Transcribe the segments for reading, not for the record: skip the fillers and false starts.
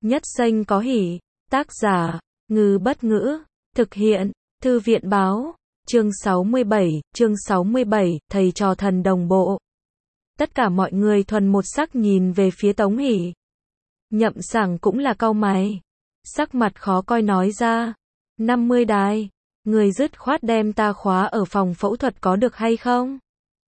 Nhất danh có hỷ. Tác giả, Ngư Bất Ngữ. Thực hiện, Thư viện Báo. Chương 67, thầy trò thần đồng bộ. Tất cả mọi người thuần một sắc nhìn về phía Tống Hỷ. Nhậm Sảng cũng là cau mày. Sắc mặt khó coi nói ra. 50 đài. Người dứt khoát đem ta khóa ở phòng phẫu thuật có được hay không?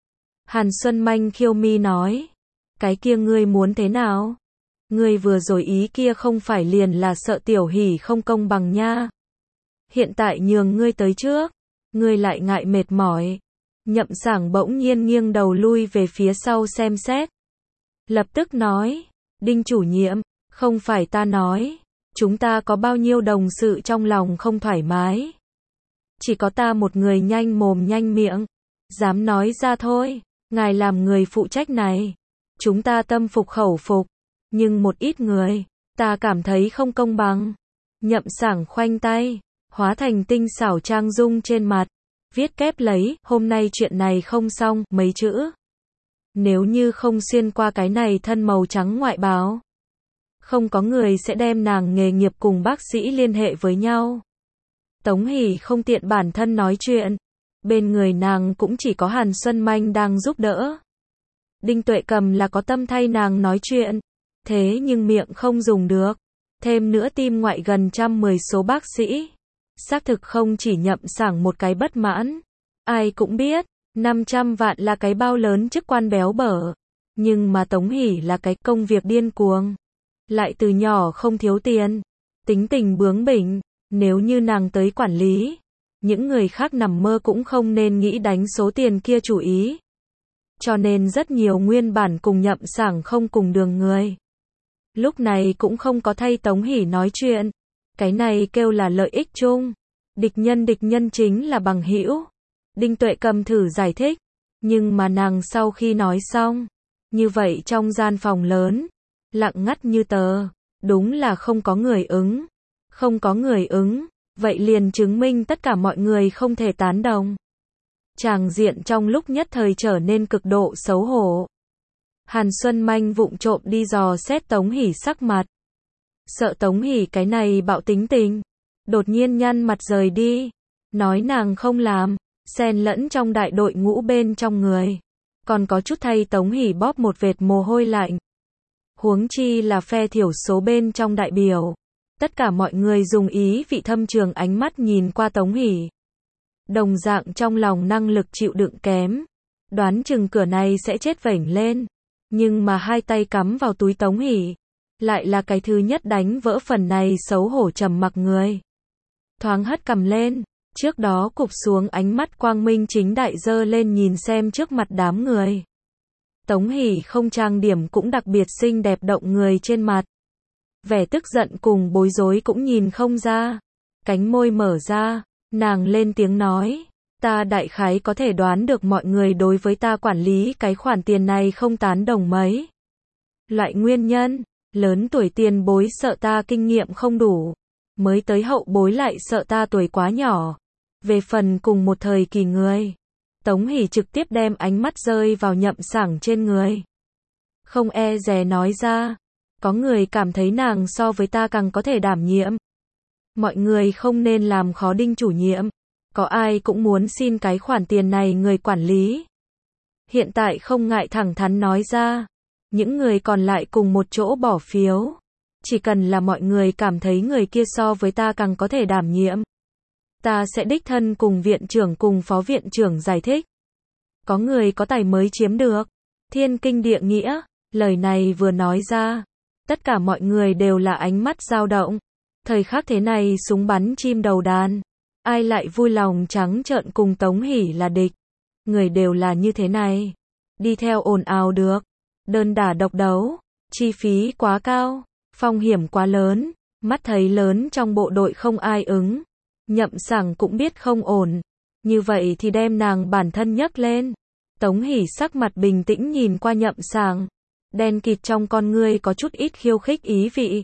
Hàn Xuân Manh khiêu mi nói. Cái kia ngươi muốn thế nào? Ngươi vừa rồi ý kia không phải liền là sợ Tiểu Hỷ không công bằng nha. Hiện tại nhường ngươi tới trước. Ngươi lại ngại mệt mỏi. Nhậm Sảng bỗng nhiên nghiêng đầu lui về phía sau xem xét. Lập tức nói. Đinh chủ nhiệm, không phải ta nói. Chúng ta có bao nhiêu đồng sự trong lòng không thoải mái. Chỉ có ta một người nhanh mồm nhanh miệng. Dám nói ra thôi. Ngài làm người phụ trách này. Chúng ta tâm phục khẩu phục. Nhưng một ít người, ta cảm thấy không công bằng. Nhậm Sảng khoanh tay, hóa thành tinh xảo trang dung trên mặt. Viết kép lấy, hôm nay chuyện này không xong, mấy chữ. Nếu như không xuyên qua cái này thân màu trắng ngoại báo. Không có người sẽ đem nàng nghề nghiệp cùng bác sĩ liên hệ với nhau. Tống Hỷ không tiện bản thân nói chuyện. Bên người nàng cũng chỉ có Hàn Xuân Manh đang giúp đỡ. Đinh Tuệ Cầm là có tâm thay nàng nói chuyện. Thế nhưng miệng không dùng được. Thêm nữa tim ngoại gần 110 số bác sĩ. Xác thực không chỉ Nhậm Sảng một cái bất mãn. Ai cũng biết, 500 vạn là cái bao lớn chức quan béo bở. Nhưng mà Tống Hỷ là cái công việc điên cuồng. Lại từ nhỏ không thiếu tiền. Tính tình bướng bỉnh. Nếu như nàng tới quản lý, những người khác nằm mơ cũng không nên nghĩ đánh số tiền kia chủ ý. Cho nên rất nhiều nguyên bản cùng Nhậm Sảng không cùng đường người. Lúc này cũng không có thay Tống Hỷ nói chuyện. Cái này kêu là lợi ích chung. Địch nhân chính là bằng hữu. Đinh Tuệ Cầm thử giải thích. Nhưng mà nàng sau khi nói xong. Như vậy trong gian phòng lớn. Lặng ngắt như tờ. Đúng là không có người ứng. Không có người ứng. Vậy liền chứng minh tất cả mọi người không thể tán đồng. Tràng diện trong lúc nhất thời trở nên cực độ xấu hổ. Hàn Xuân Manh vụng trộm đi dò xét Tống Hỷ sắc mặt. Sợ Tống Hỷ cái này bạo tính tình. Đột nhiên nhăn mặt rời đi. Nói nàng không làm. Xen lẫn trong đại đội ngũ bên trong người. Còn có chút thay Tống Hỷ bóp một vệt mồ hôi lạnh. Huống chi là phe thiểu số bên trong đại biểu. Tất cả mọi người dùng ý vị thâm trường ánh mắt nhìn qua Tống Hỷ. Đồng dạng trong lòng năng lực chịu đựng kém. Đoán chừng cửa này sẽ chết vểnh lên. Nhưng mà hai tay cắm vào túi Tống Hỷ. Lại là cái thứ nhất đánh vỡ phần này xấu hổ trầm mặc người. Thoáng hất cằm lên. Trước đó cụp xuống ánh mắt quang minh chính đại giơ lên nhìn xem trước mặt đám người. Tống Hỷ không trang điểm cũng đặc biệt xinh đẹp động người trên mặt. Vẻ tức giận cùng bối rối cũng nhìn không ra. Cánh môi mở ra. Nàng lên tiếng nói. Ta đại khái có thể đoán được mọi người đối với ta quản lý cái khoản tiền này không tán đồng mấy. Loại nguyên nhân. Lớn tuổi tiền bối sợ ta kinh nghiệm không đủ. Mới tới hậu bối lại sợ ta tuổi quá nhỏ. Về phần cùng một thời kỳ người. Tống Hỷ trực tiếp đem ánh mắt rơi vào Nhậm Sảng trên người. Không e dè nói ra. Có người cảm thấy nàng so với ta càng có thể đảm nhiệm. Mọi người không nên làm khó Đinh chủ nhiệm. Có ai cũng muốn xin cái khoản tiền này người quản lý. Hiện tại không ngại thẳng thắn nói ra. Những người còn lại cùng một chỗ bỏ phiếu. Chỉ cần là mọi người cảm thấy người kia so với ta càng có thể đảm nhiệm. Ta sẽ đích thân cùng viện trưởng cùng phó viện trưởng giải thích. Có người có tài mới chiếm được. Thiên kinh địa nghĩa. Lời này vừa nói ra. Tất cả mọi người đều là ánh mắt dao động. Thời khắc thế này súng bắn chim đầu đàn. Ai lại vui lòng trắng trợn cùng Tống Hỷ là địch. Người đều là như thế này. Đi theo ồn ào được. Đơn đả độc đấu. Chi phí quá cao. Phong hiểm quá lớn. Mắt thấy lớn trong bộ đội không ai ứng. Nhậm Sảng cũng biết không ổn. Như vậy thì đem nàng bản thân nhấc lên. Tống Hỷ sắc mặt bình tĩnh nhìn qua Nhậm Sảng. Đen kịt trong con ngươi có chút ít khiêu khích ý vị.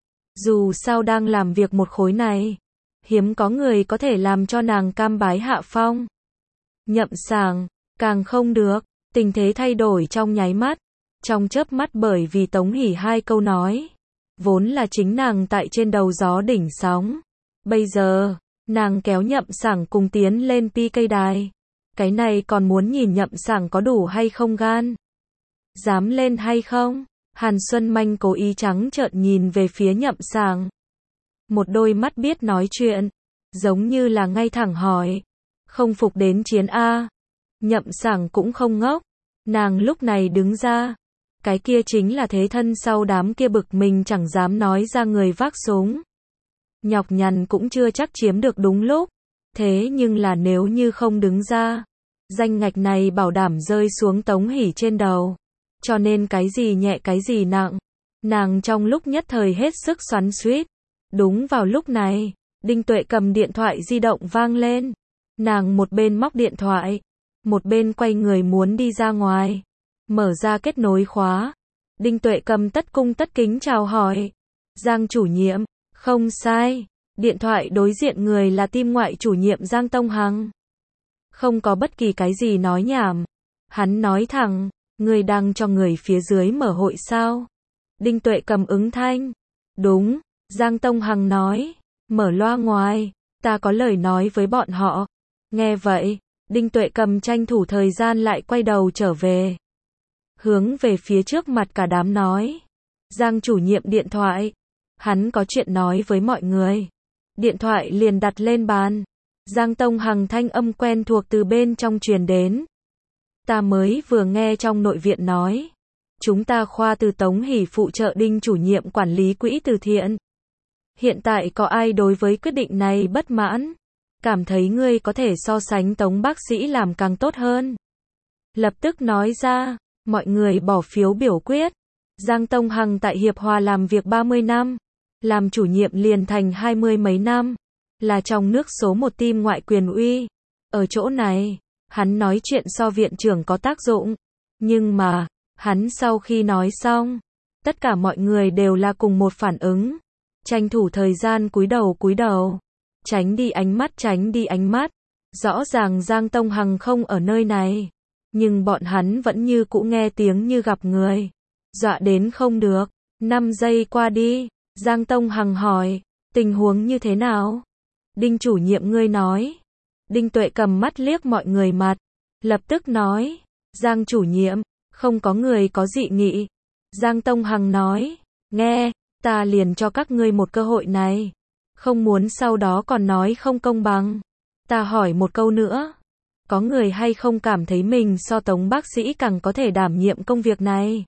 Dù sao đang làm việc một khối này. Hiếm có người có thể làm cho nàng cam bái hạ phong. Nhậm Sảng, càng không được. Tình thế thay đổi trong nháy mắt. Trong chớp mắt bởi vì Tống Hỷ hai câu nói. Vốn là chính nàng tại trên đầu gió đỉnh sóng. Bây giờ, nàng kéo Nhậm Sảng cùng tiến lên PK đài. Cái này còn muốn nhìn Nhậm Sảng có đủ hay không gan. Dám lên hay không? Hàn Xuân Manh cố ý trắng trợn nhìn về phía Nhậm Sảng. Một đôi mắt biết nói chuyện, giống như là ngay thẳng hỏi. Không phục đến chiến A. Nhậm Sảng cũng không ngốc. Nàng lúc này đứng ra. Cái kia chính là thế thân sau đám kia bực mình chẳng dám nói ra người vác súng. Nhọc nhằn cũng chưa chắc chiếm được đúng lúc. Thế nhưng là nếu như không đứng ra, danh ngạch này bảo đảm rơi xuống Tống Hỷ trên đầu. Cho nên cái gì nhẹ cái gì nặng. Nàng trong lúc nhất thời hết sức xoắn xuýt. Đúng vào lúc này, Đinh Tuệ cầm điện thoại di động vang lên. Nàng một bên móc điện thoại, một bên quay người muốn đi ra ngoài. Mở ra kết nối khóa. Đinh Tuệ cầm tất cung tất kính chào hỏi. Giang chủ nhiệm, không sai. Điện thoại đối diện người là Tim ngoại chủ nhiệm Giang Tông Hằng. Không có bất kỳ cái gì nói nhảm. Hắn nói thẳng, người đang cho người phía dưới mở hội sao? Đinh Tuệ cầm ứng thanh. Đúng, Giang Tông Hằng nói. Mở loa ngoài, ta có lời nói với bọn họ. Nghe vậy, Đinh Tuệ cầm tranh thủ thời gian lại quay đầu trở về. Hướng về phía trước mặt cả đám nói. Giang chủ nhiệm điện thoại. Hắn có chuyện nói với mọi người. Điện thoại liền đặt lên bàn. Giang Tông Hằng thanh âm quen thuộc từ bên trong truyền đến. Ta mới vừa nghe trong nội viện nói. Chúng ta khoa từ Tống Hỷ phụ trợ Đinh chủ nhiệm quản lý quỹ từ thiện. Hiện tại có ai đối với quyết định này bất mãn? Cảm thấy ngươi có thể so sánh Tống bác sĩ làm càng tốt hơn. Lập tức nói ra, mọi người bỏ phiếu biểu quyết. Giang Tông Hằng tại Hiệp Hòa làm việc 30 năm. Làm chủ nhiệm liền thành 20 mấy năm. Là trong nước số 1 team ngoại quyền uy. Ở chỗ này, hắn nói chuyện so viện trưởng có tác dụng. Nhưng mà, hắn sau khi nói xong, tất cả mọi người đều là cùng một phản ứng. Tranh thủ thời gian cúi đầu. Tránh đi ánh mắt. Rõ ràng Giang Tông Hằng không ở nơi này. Nhưng bọn hắn vẫn như cũ nghe tiếng như gặp người. Dọa đến không được. 5 giây qua đi. Giang Tông Hằng hỏi. Tình huống như thế nào? Đinh chủ nhiệm ngươi nói. Đinh Tuệ cầm mắt liếc mọi người mặt. Lập tức nói. Giang chủ nhiệm, không có người có dị nghị. Giang Tông Hằng nói. Nghe, ta liền cho các ngươi một cơ hội này. Không muốn sau đó còn nói không công bằng. Ta hỏi một câu nữa. Có người hay không cảm thấy mình so Tống bác sĩ càng có thể đảm nhiệm công việc này?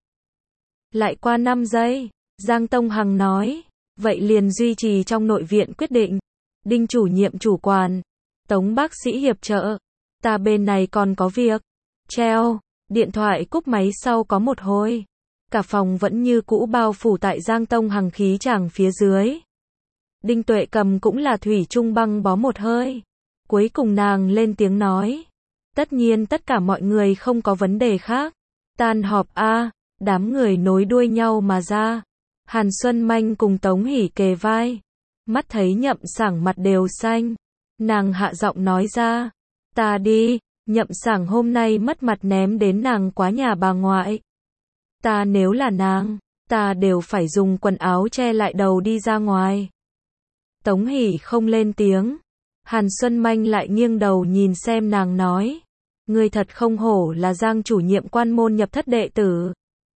Lại qua 5 giây. Giang Tông Hằng nói. Vậy liền duy trì trong nội viện quyết định. Đinh chủ nhiệm chủ quản. Tống bác sĩ hiệp trợ. Ta bên này còn có việc. Treo. Điện thoại cúp máy sau có một hồi. Cả phòng vẫn như cũ bao phủ tại Giang Tông Hằng khí chàng phía dưới. Đinh Tuệ cầm cũng là thủy chung băng bó một hơi. Cuối cùng nàng lên tiếng nói. Tất nhiên tất cả mọi người không có vấn đề khác. Tan họp A. Đám người nối đuôi nhau mà ra. Hàn Xuân Manh cùng Tống Hỷ kề vai. Mắt thấy Nhậm Sảng mặt đều xanh. Nàng hạ giọng nói ra. Ta đi. Nhậm Sảng hôm nay mất mặt ném đến nàng quá nhà bà ngoại. Ta nếu là nàng, ta đều phải dùng quần áo che lại đầu đi ra ngoài. Tống Hỷ không lên tiếng. Hàn Xuân Manh lại nghiêng đầu nhìn xem nàng nói. Ngươi thật không hổ là Giang chủ nhiệm quan môn nhập thất đệ tử.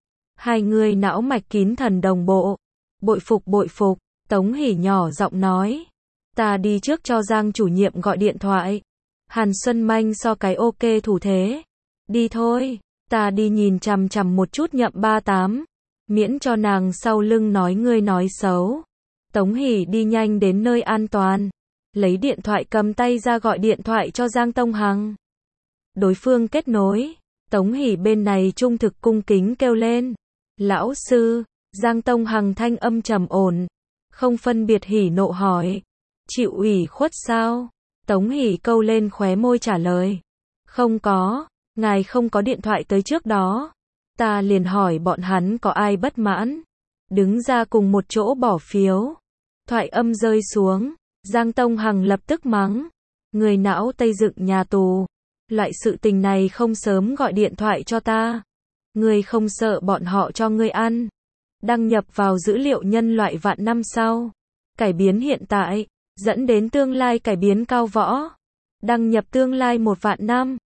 Hai người não mạch kín thần đồng bộ. Bội phục. Tống Hỷ nhỏ giọng nói. Ta đi trước cho Giang chủ nhiệm gọi điện thoại. Hàn Xuân Manh so cái ok thủ thế. Đi thôi, ta đi nhìn chằm chằm một chút Nhậm 38. Miễn cho nàng sau lưng nói ngươi nói xấu. Tống Hỷ đi nhanh đến nơi an toàn. Lấy điện thoại cầm tay ra gọi điện thoại cho Giang Tông Hằng. Đối phương kết nối. Tống Hỷ bên này trung thực cung kính kêu lên. Lão sư. Giang Tông Hằng thanh âm trầm ổn. Không phân biệt hỉ nộ hỏi. Chịu ủy khuất sao? Tống Hỷ câu lên khóe môi trả lời. Không có, ngài không có điện thoại tới trước đó. Ta liền hỏi bọn hắn có ai bất mãn. Đứng ra cùng một chỗ bỏ phiếu. Thoại âm rơi xuống. Giang Tông Hằng lập tức mắng. Người não Tây dựng nhà tù. Loại sự tình này không sớm gọi điện thoại cho ta. Ngươi không sợ bọn họ cho ngươi ăn. Đăng nhập vào dữ liệu nhân loại vạn năm sau. Cải biến hiện tại, dẫn đến tương lai cải biến cao võ. Đăng nhập tương lai 1 vạn năm.